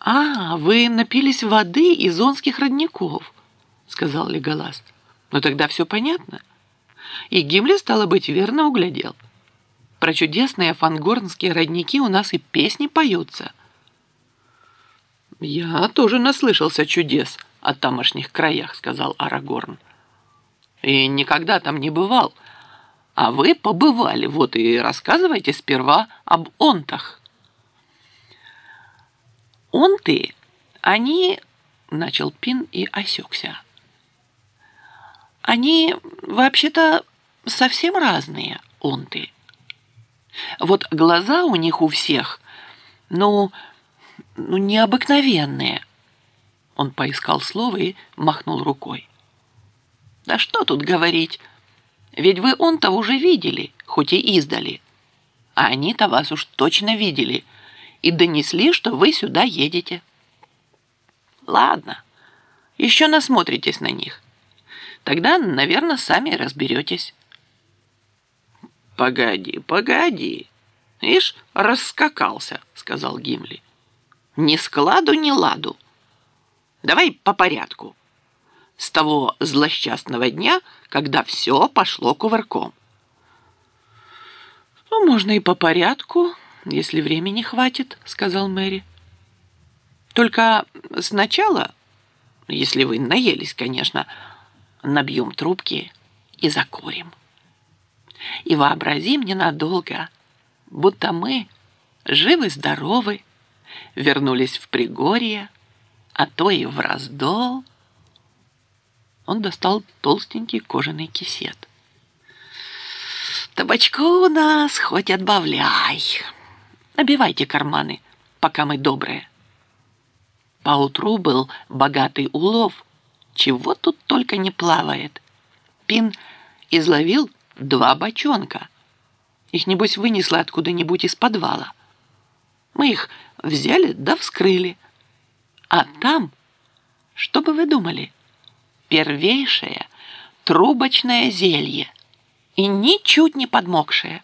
«А, вы напились воды из онских родников», — сказал Леголас. «Ну тогда все понятно». И Гимли, стало быть, верно углядел. Про чудесные фангорнские родники у нас и песни поются. «Я тоже наслышался чудес о тамошних краях», — сказал Арагорн. «И никогда там не бывал. А вы побывали, вот и рассказывайте сперва об онтах». «Онты, они...» — начал Пин и осекся. «Они, вообще-то, совсем разные, онты. Вот глаза у них у всех, ну необыкновенные». Он поискал слово и махнул рукой. «Да что тут говорить, ведь вы онтов уже видели, хоть и издали. А они-то вас уж точно видели и донесли, что вы сюда едете. Ладно, еще насмотритесь на них. Тогда, наверное, сами разберетесь». «Погоди, погоди. Ишь, раскакался», — сказал Гимли. «Ни складу, ни ладу. Давай по порядку. С того злосчастного дня, когда все пошло кувырком». «Ну, можно и по порядку, если времени хватит», — сказал Мэри. «Только сначала, если вы наелись, конечно, набьем трубки и закурим. И вообразим ненадолго, будто мы живы-здоровы, вернулись в Пригорье, а то и в раздол». Он достал толстенький кожаный кисет. «Табачку у нас хоть отбавляй. Набивайте карманы, пока мы добрые. Поутру был богатый улов, чего тут только не плавает. Пин изловил 2 бочонка. Их, небось, вынесло откуда-нибудь из подвала. Мы их взяли да вскрыли. А там, что бы вы думали, первейшее трубочное зелье и ничуть не подмокшее».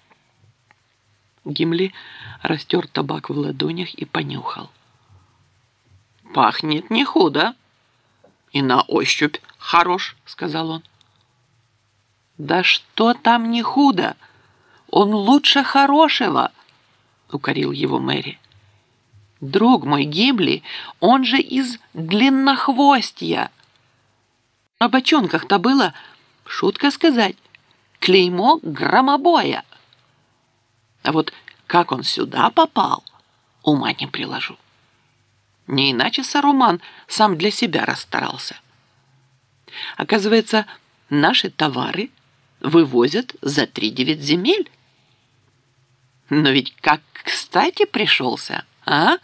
Гимли растер табак в ладонях и понюхал. «Пахнет не худо. И на ощупь хорош», — сказал он. «Да что там не худо? Он лучше хорошего», — укорил его Мэри. «Друг мой Гимли, он же из длиннохвостья. На бочонках-то было, шутка сказать, клеймо громобоя. А вот как он сюда попал, ума не приложу. Не иначе Саруман сам для себя расстарался. Оказывается, наши товары вывозят за 3-9 земель. Но ведь как кстати пришелся, а?»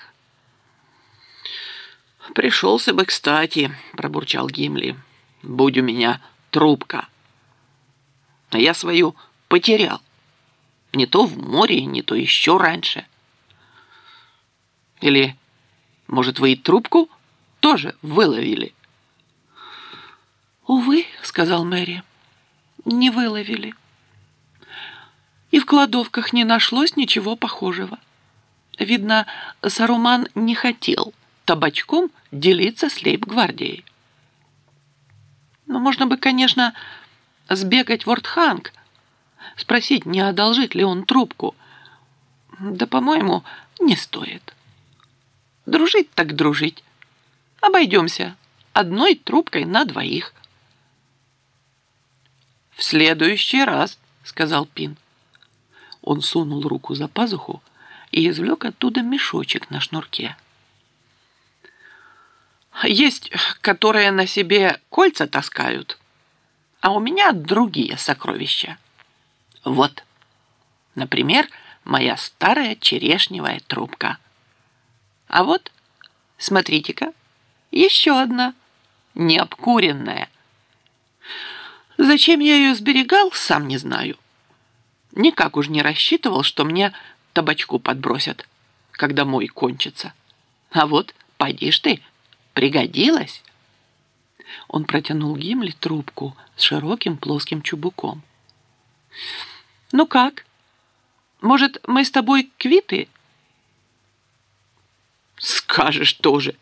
«Пришелся бы кстати», — пробурчал Гимли. «Будь у меня трубка. А я свою потерял. Не то в море, не то еще раньше. Или, может, вы и трубку тоже выловили?» «Увы», — сказал Мэри, — «не выловили. И в кладовках не нашлось ничего похожего. Видно, Саруман не хотел табачком делиться с лейб-гвардией. Но можно бы, конечно, сбегать в Ортханг, спросить, не одолжит ли он трубку. Да, по-моему, не стоит. Дружить так дружить. Обойдемся одной трубкой на 2». «В следующий раз», — сказал Пин. Он сунул руку за пазуху и извлек оттуда мешочек на шнурке. «Есть, которые на себе кольца таскают, а у меня другие сокровища. Вот, например, моя старая черешневая трубка. А вот, смотрите-ка, еще одна, необкуренная. Зачем я ее сберегал, сам не знаю. Никак уж не рассчитывал, что мне табачку подбросят, когда мой кончится. А вот, поди ж ты, пригодилась». Он протянул Гимли трубку с широким плоским чубуком. «Ну как? Может, мы с тобой квиты?» Скажешь тоже.